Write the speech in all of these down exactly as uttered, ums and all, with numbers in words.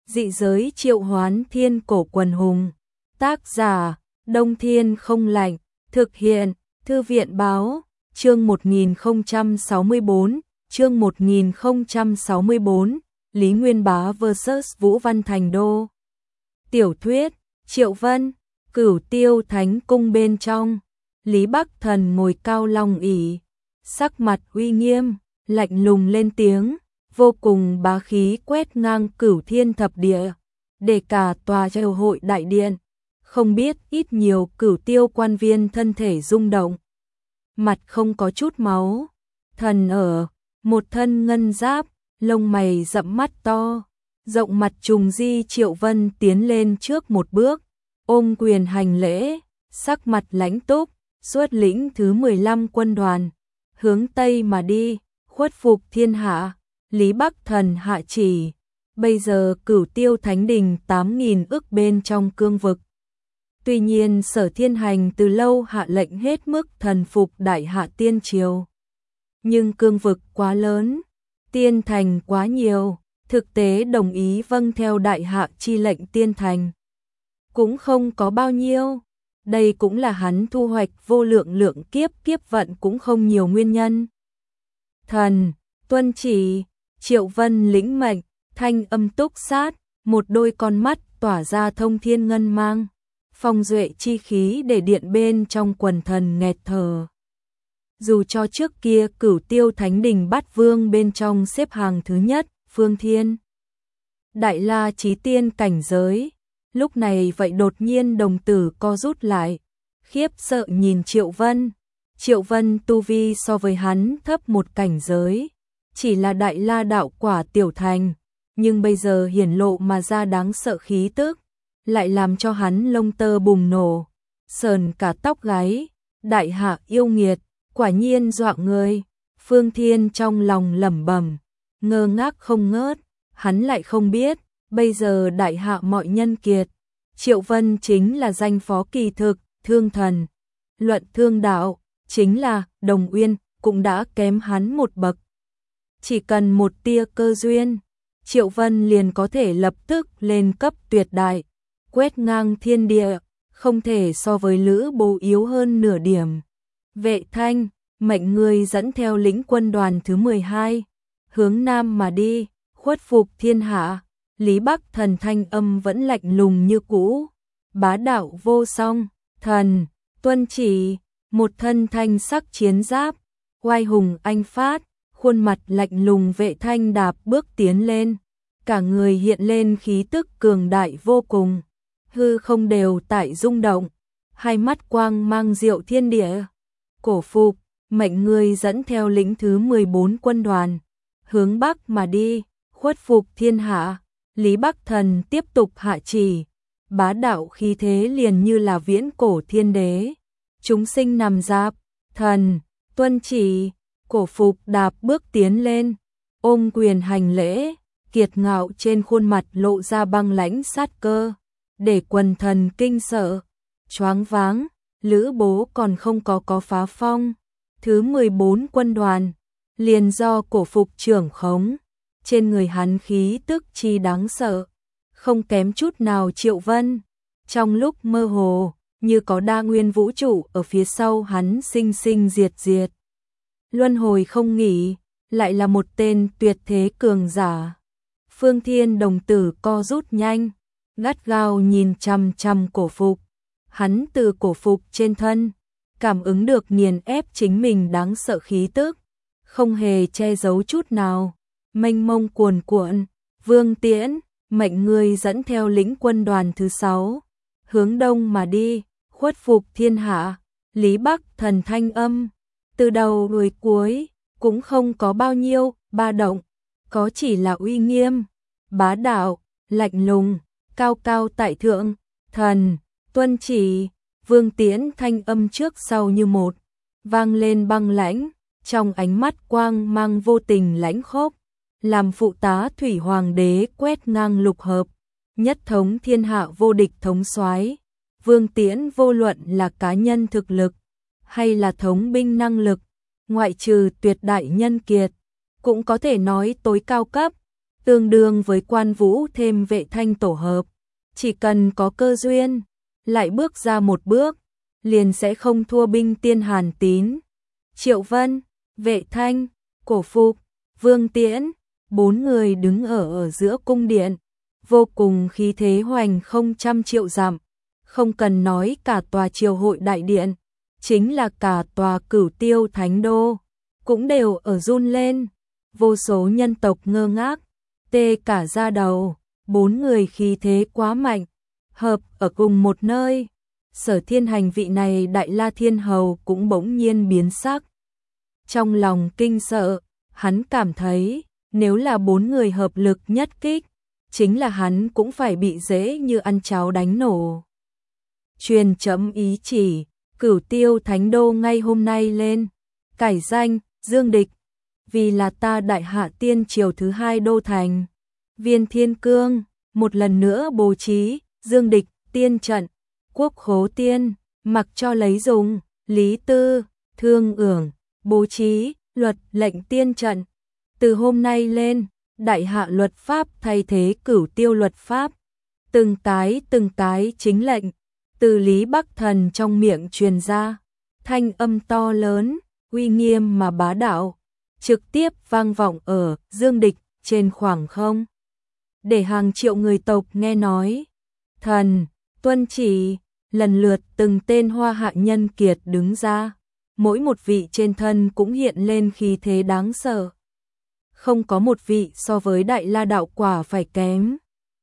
Dị giới triệu hoán thiên cổ quần hùng. Tác giả, Đông Thiên không lạnh. Thực hiện, Thư viện báo, chương một nghìn không trăm sáu mươi tư, chương một nghìn không trăm sáu mươi tư, Lý Nguyên Bá versus Vũ Văn Thành Đô. Tiểu thuyết, Triệu Vân, Cửu Tiêu Thánh Cung bên trong. Lý Bắc Thần ngồi cao long ỷ, sắc mặt uy nghiêm, lạnh lùng lên tiếng, vô cùng bá khí quét ngang cửu thiên thập địa, để cả tòa triều hội đại điện, không biết ít nhiều cửu tiêu quan viên thân thể rung động. Mặt không có chút máu, thần ở, một thân ngân giáp, lông mày rậm mắt to, rộng mặt trùng di Triệu Vân tiến lên trước một bước, ôm quyền hành lễ, sắc mặt lãnh túc, xuất lĩnh thứ mười lăm quân đoàn, hướng Tây mà đi, khuất phục thiên hạ. Lý Bắc Thần hạ chỉ, bây giờ Cửu Tiêu Thánh Đình tám nghìn ức bên trong cương vực. Tuy nhiên Sở Thiên Hành từ lâu hạ lệnh hết mức thần phục Đại Hạ Tiên Triều. Nhưng cương vực quá lớn, tiên thành quá nhiều, thực tế đồng ý vâng theo Đại Hạ chi lệnh tiên thành cũng không có bao nhiêu. Đây cũng là hắn thu hoạch vô lượng lượng kiếp kiếp vận cũng không nhiều nguyên nhân. Thần, tuân chỉ. Triệu Vân lĩnh mệnh, thanh âm túc sát, một đôi con mắt tỏa ra thông thiên ngân mang, phong duệ chi khí để điện bên trong quần thần nghẹt thở. Dù cho trước kia Cửu Tiêu Thánh Đình Bát Vương bên trong xếp hàng thứ nhất, Phương Thiên, Đại La Chí Tiên cảnh giới, lúc này vậy đột nhiên đồng tử co rút lại, khiếp sợ nhìn Triệu Vân. Triệu Vân tu vi so với hắn thấp một cảnh giới, chỉ là Đại La đạo quả tiểu thành, nhưng bây giờ hiển lộ mà ra đáng sợ khí tức, lại làm cho hắn lông tơ bùng nổ, sờn cả tóc gáy. Đại Hạ yêu nghiệt, quả nhiên dọa người. Phương Thiên trong lòng lẩm bẩm, ngơ ngác không ngớt, hắn lại không biết, bây giờ Đại Hạ mọi nhân kiệt, Triệu Vân chính là danh phó kỳ thực, thương thần, luận thương đạo, chính là Đồng Uyên, cũng đã kém hắn một bậc. Chỉ cần một tia cơ duyên, Triệu Vân liền có thể lập tức lên cấp tuyệt đại, quét ngang thiên địa, không thể so với Lữ Bố yếu hơn nửa điểm. Vệ Thanh, mệnh người dẫn theo lĩnh quân đoàn thứ mười hai, hướng Nam mà đi, khuất phục thiên hạ. Lý Bắc Thần thanh âm vẫn lạnh lùng như cũ, bá đạo vô song. Thần, tuân chỉ. Một thân thanh sắc chiến giáp, oai hùng anh phát, khuôn mặt lạnh lùng Vệ Thanh đạp bước tiến lên, cả người hiện lên khí tức cường đại vô cùng, hư không đều tại rung động, hai mắt quang mang diệu thiên địa. Cổ phục, mệnh người dẫn theo lĩnh thứ mười bốn quân đoàn, hướng Bắc mà đi, khuất phục thiên hạ. Lý Bắc Thần tiếp tục hạ chỉ, bá đạo khí thế liền như là viễn cổ thiên đế. Chúng sinh nằm giáp, thần, tuân chỉ. Cổ phục đạp bước tiến lên, ôm quyền hành lễ, kiệt ngạo trên khuôn mặt lộ ra băng lãnh sát cơ, để quần thần kinh sợ, choáng váng. Lữ Bố còn không có có phá phong, thứ mười bốn quân đoàn, liền do cổ phục trưởng khống, trên người hắn khí tức chi đáng sợ, không kém chút nào Triệu Vân. Trong lúc mơ hồ, như có đa nguyên vũ trụ ở phía sau hắn sinh sinh diệt diệt, luân hồi không nghỉ, lại là một tên tuyệt thế cường giả. Phương Thiên đồng tử co rút nhanh, gắt gao nhìn chằm chằm cổ phục. Hắn từ cổ phục trên thân, cảm ứng được nghiền ép chính mình đáng sợ khí tức, không hề che giấu chút nào, mênh mông cuồn cuộn. Vương Tiễn, mệnh người dẫn theo lĩnh quân đoàn thứ sáu, hướng Đông mà đi, khuất phục thiên hạ. Lý Bắc Thần thanh âm, từ đầu đuôi cuối, cũng không có bao nhiêu ba động, có chỉ là uy nghiêm, bá đạo, lạnh lùng, cao cao tại thượng. Thần, tuân chỉ. Vương Tiễn thanh âm trước sau như một, vang lên băng lãnh, trong ánh mắt quang mang vô tình lãnh khốc, làm phụ tá thủy hoàng đế quét ngang lục hợp, nhất thống thiên hạ vô địch thống soái. Vương Tiễn vô luận là cá nhân thực lực hay là thống binh năng lực, ngoại trừ tuyệt đại nhân kiệt, cũng có thể nói tối cao cấp. tương đương với Quan Vũ thêm Vệ Thanh tổ hợp, chỉ cần có cơ duyên, lại bước ra một bước, liền sẽ không thua binh Tiên Hàn Tín, Triệu Vân, Vệ Thanh, Cổ Phục, Vương Tiễn, bốn người đứng ở ở giữa cung điện, vô cùng khí thế hoành không trăm triệu dặm, không cần nói cả tòa triều hội đại điện, chính là cả tòa Cửu Tiêu Thánh Đô, cũng đều ở run lên, vô số nhân tộc ngơ ngác, tê cả da đầu, bốn người khí thế quá mạnh, hợp ở cùng một nơi. Sở Thiên Hành vị này Đại La Thiên Hầu cũng bỗng nhiên biến sắc. Trong lòng kinh sợ, hắn cảm thấy, nếu là bốn người hợp lực nhất kích, chính là hắn cũng phải bị dễ như ăn cháo đánh nổ. Truyền chấm ý chỉ, Cửu Tiêu Thánh Đô ngay hôm nay lên, cải danh, Dương Địch, vì là ta đại hạ tiên triều thứ hai đô thành. Viên Thiên Cương, một lần nữa bố trí, Dương Địch, tiên trận, Quốc Khố Tiên, mặc cho lấy dùng, Lý Tư, Thương Ưởng, bố trí, luật lệnh tiên trận. Từ hôm nay lên, đại hạ luật pháp thay thế Cửu Tiêu luật pháp. Từng tái từng tái chính lệnh, từ Lý Bắc Thần trong miệng truyền ra, thanh âm to lớn, uy nghiêm mà bá đạo, trực tiếp vang vọng ở Dương Địch trên khoảng không. Để hàng triệu người tộc nghe nói, thần, tuân chỉ, lần lượt từng tên hoa hạ nhân kiệt đứng ra, mỗi một vị trên thân cũng hiện lên khí thế đáng sợ. Không có một vị so với Đại La đạo quả phải kém.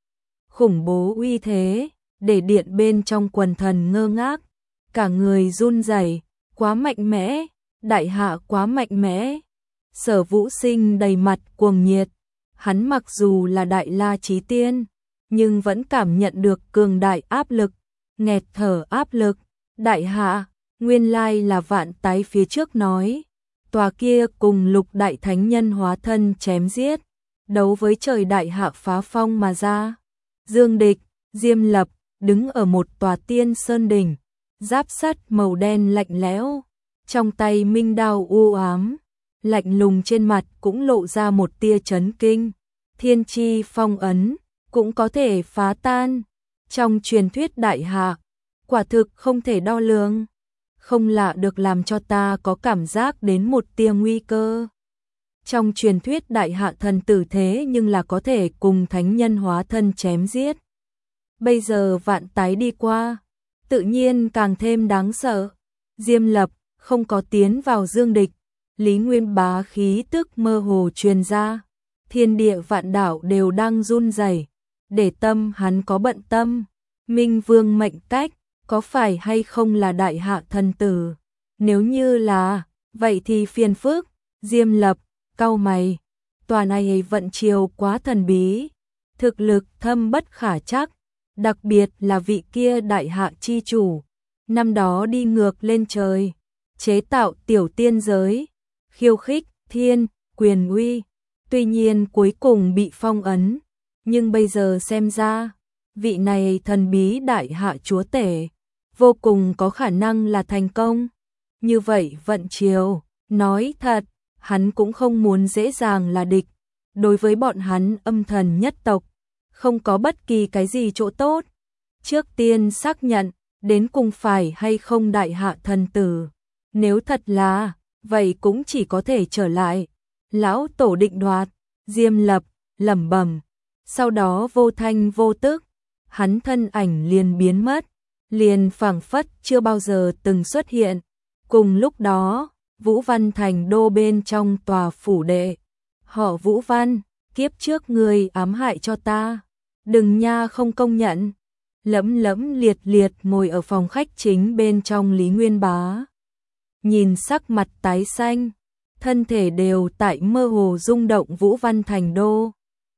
Khủng bố uy thế, để điện bên trong quần thần ngơ ngác, cả người run rẩy, quá mạnh mẽ, đại hạ quá mạnh mẽ. Sở Vũ Sinh đầy mặt cuồng nhiệt, hắn mặc dù là Đại La chí tiên, nhưng vẫn cảm nhận được cường đại áp lực, nghẹt thở áp lực. Đại hạ, nguyên lai là Vạn Tái phía trước nói, tòa kia cùng lục đại thánh nhân hóa thân chém giết, đấu với trời đại hạ phá phong mà ra. Dương Địch, Diêm Lập, đứng ở một tòa tiên sơn đỉnh, giáp sắt màu đen lạnh lẽo, trong tay minh đao u ám, lạnh lùng trên mặt cũng lộ ra một tia chấn kinh. Thiên chi phong ấn, cũng có thể phá tan. Trong truyền thuyết đại hạ, quả thực không thể đo lường. Không lạ được làm cho ta có cảm giác đến một tia nguy cơ. Trong truyền thuyết đại hạ thần tử thế nhưng là có thể cùng thánh nhân hóa thân chém giết. Bây giờ Vạn Tái đi qua, tự nhiên càng thêm đáng sợ. Diêm Lập không có tiến vào Dương Địch, Lý Nguyên Bá khí tức mơ hồ truyền ra, thiên địa vạn đảo đều đang run rẩy. Để tâm hắn có bận tâm, Minh Vương mệnh cách, có phải hay không là đại hạ thần tử? Nếu như là, vậy thì phiền phức. Diêm Lập, cau mày, tòa này vận triều quá thần bí, thực lực thâm bất khả trắc, đặc biệt là vị kia đại hạ chi chủ, năm đó đi ngược lên trời, chế tạo tiểu tiên giới, khiêu khích thiên, quyền uy, tuy nhiên cuối cùng bị phong ấn, nhưng bây giờ xem ra, vị này thần bí đại hạ chúa tể, vô cùng có khả năng là thành công. Như vậy vận triều, nói thật, hắn cũng không muốn dễ dàng là địch, đối với bọn hắn âm thần nhất tộc, không có bất kỳ cái gì chỗ tốt. Trước tiên xác nhận, đến cùng phải hay không đại hạ thần tử, nếu thật là, vậy cũng chỉ có thể trở lại. Lão tổ định đoạt, Diêm Lập, lẩm bẩm, sau đó vô thanh vô tức, hắn thân ảnh liền biến mất, liền phảng phất chưa bao giờ từng xuất hiện. Cùng lúc đó, Vũ Văn thành đô bên trong tòa phủ đệ, họ Vũ Văn, kiếp trước người ám hại cho ta, đừng nha không công nhận. Lẫm lẫm liệt liệt ngồi ở phòng khách chính bên trong Lý Nguyên Bá, nhìn sắc mặt tái xanh, thân thể đều tại mơ hồ rung động. Vũ Văn thành đô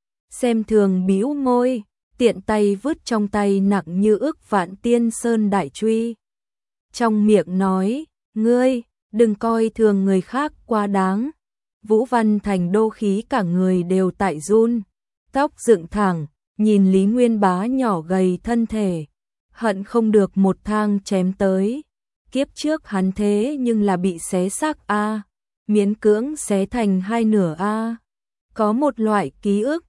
xem thường bĩu môi, tiện tay vứt trong tay nặng như ức vạn tiên sơn đại truy, trong miệng nói, ngươi đừng coi thường người khác quá đáng. Vũ Văn thành đô khí cả người đều tại run, tóc dựng thẳng, nhìn Lý Nguyên Bá nhỏ gầy thân thể, hận không được một thang chém tới. Kiếp trước hắn thế nhưng là bị xé xác a, miễn cưỡng xé thành hai nửa a. Có một loại ký ức,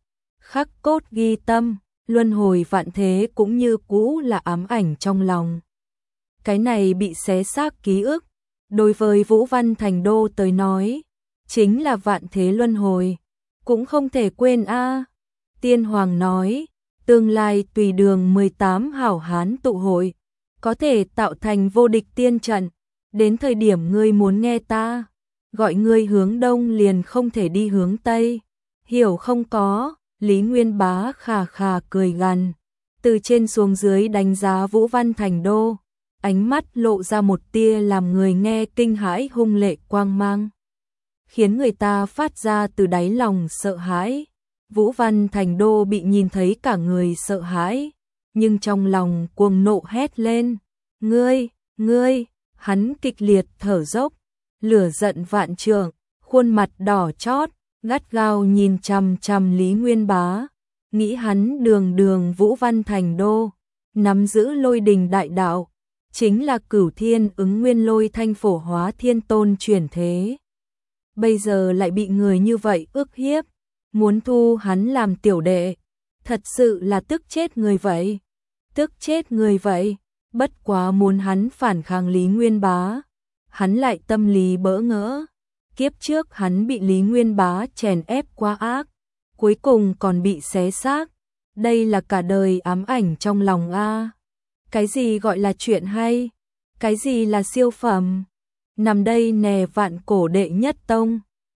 khắc cốt ghi tâm, luân hồi vạn thế cũng như cũ là ám ảnh trong lòng. Cái này bị xé xác ký ức, đối với Vũ Văn Thành Đô tới nói, chính là vạn thế luân hồi, cũng không thể quên a. Tiên Hoàng nói, tương lai tùy đường mười tám hảo hán tụ hội, có thể tạo thành vô địch tiên trận, đến thời điểm ngươi muốn nghe ta, gọi ngươi hướng đông liền không thể đi hướng tây, hiểu không có? Lý Nguyên Bá khà khà cười gằn, từ trên xuống dưới đánh giá Vũ Văn Thành Đô, ánh mắt lộ ra một tia làm người nghe kinh hãi hung lệ quang mang, khiến người ta phát ra từ đáy lòng sợ hãi. Vũ Văn Thành Đô bị nhìn thấy cả người sợ hãi, nhưng trong lòng cuồng nộ hét lên, ngươi, ngươi, hắn kịch liệt thở dốc, lửa giận vạn trượng, khuôn mặt đỏ chót, gắt gao nhìn chằm chằm Lý Nguyên Bá, nghĩ hắn đường đường Vũ Văn Thành Đô, nắm giữ lôi đình đại đạo, chính là Cửu Thiên Ứng Nguyên Lôi Thanh Phổ Hóa Thiên Tôn chuyển thế. Bây giờ lại bị người như vậy ức hiếp, muốn thu hắn làm tiểu đệ, thật sự là tức chết người vậy, tức chết người vậy, bất quá muốn hắn phản kháng Lý Nguyên Bá, hắn lại tâm lý bỡ ngỡ. Kiếp trước hắn bị Lý Nguyên Bá chèn ép quá ác, cuối cùng còn bị xé xác. Đây là cả đời ám ảnh trong lòng a. Cái gì gọi là chuyện hay? Cái gì là siêu phẩm? Nằm đây nè vạn cổ đệ nhất tông.